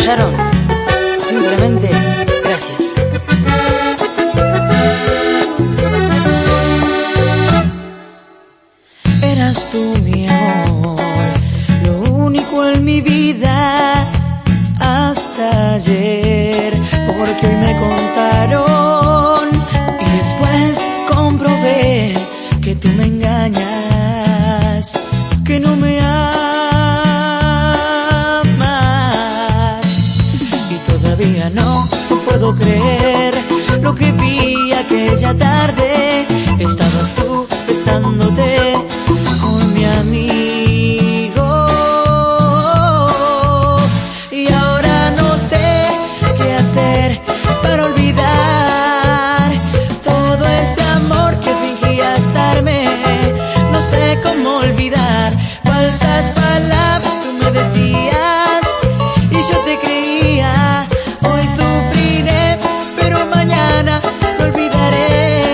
apoyaron. Simplemente, gracias. Eras tú mi amor, lo único en mi vida hasta ayer, porque hoy me contaron y después comprobé que tú me engañas, que no me amas. Y todavía no puedo creer lo que vi aquella tarde. Estabas tú besándote con mi amigo, y ahora no sé qué hacer para olvidar todo ese amor que fingías darme. No sé cómo olvidar cuántas palabras tú me decías y yo te creía. Hoy sufriré, pero mañana me olvidaré.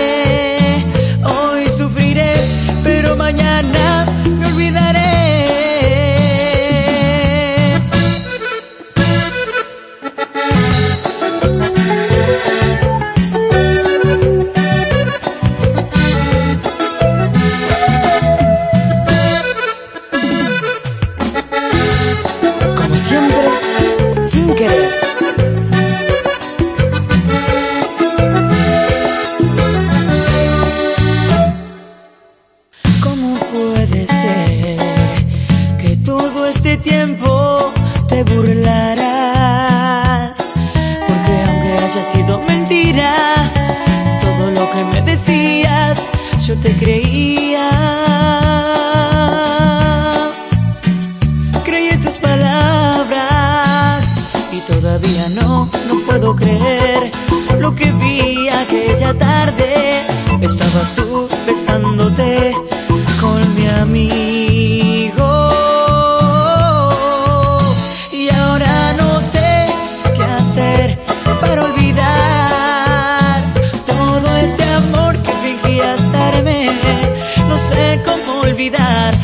Hoy sufriré, pero mañana me olvidaré. Como siempre, sin querer. ¿Cómo puede ser que todo este tiempo te burlarás? Porque aunque haya sido mentira todo lo que me decías, yo te creía. Creí en tus palabras y todavía no puedo creer lo que vi aquella tarde. Estabas tú besándote con mi amigo, y ahora no sé qué hacer para olvidar todo este amor que fingías darme. No sé cómo olvidar